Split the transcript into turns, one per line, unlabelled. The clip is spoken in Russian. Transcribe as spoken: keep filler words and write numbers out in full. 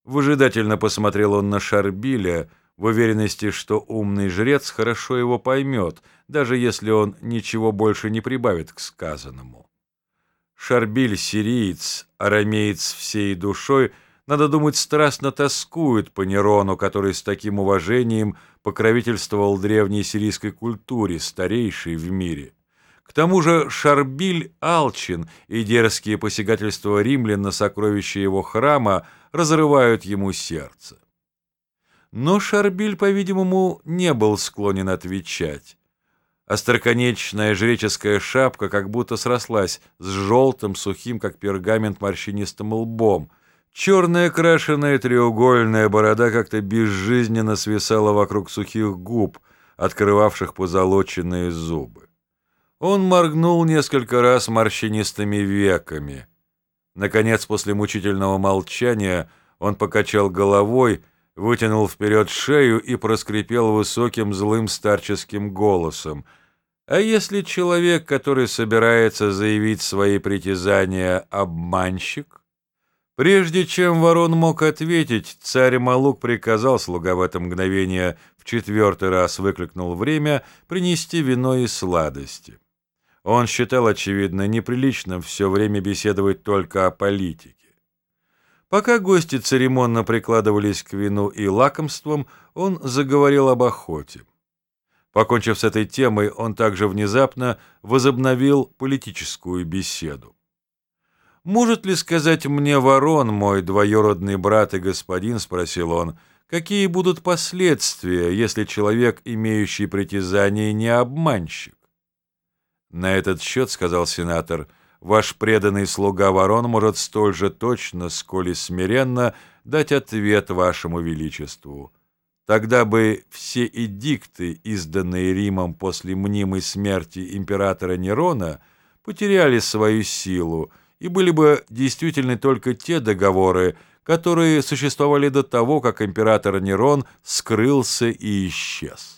Выжидательно посмотрел он на Шарбиля, в уверенности, что умный жрец хорошо его поймет, даже если он ничего больше не прибавит к сказанному. Шарбиль, сириец, арамеец всей душой, надо думать, страстно тоскует по Нерону, который с таким уважением покровительствовал древней сирийской культуре, старейшей в мире. К тому же Шарбиль алчен, и дерзкие посягательства римлян на сокровища его храма разрывают ему сердце. Но Шарбиль, по-видимому, не был склонен отвечать. Остроконечная жреческая шапка как будто срослась с желтым, сухим, как пергамент, морщинистым лбом. Черная крашеная треугольная борода как-то безжизненно свисала вокруг сухих губ, открывавших позолоченные зубы. Он моргнул несколько раз морщинистыми веками. Наконец, после мучительного молчания, он покачал головой, вытянул вперед шею и проскрипел высоким злым старческим голосом: «А если человек, который собирается заявить свои притязания, обманщик?» Прежде чем ворон мог ответить, царь Малук приказал, слуга в это мгновение в четвертый раз выкликнул время, принести вино и сладости. Он считал, очевидно, неприличным все время беседовать только о политике. Пока гости церемонно прикладывались к вину и лакомствам, он заговорил об охоте. Покончив с этой темой, он также внезапно возобновил политическую беседу. «Может ли сказать мне ворон, мой двоюродный брат и господин, — спросил он, — какие будут последствия, если человек, имеющий притязание, не обманщик?» «На этот счет, — сказал сенатор, — ваш преданный слуга ворон может столь же точно, сколь и смиренно дать ответ вашему величеству. Тогда бы все эдикты, изданные Римом после мнимой смерти императора Нерона, потеряли свою силу, и были бы действительны только те договоры, которые существовали до того, как император Нерон скрылся и исчез.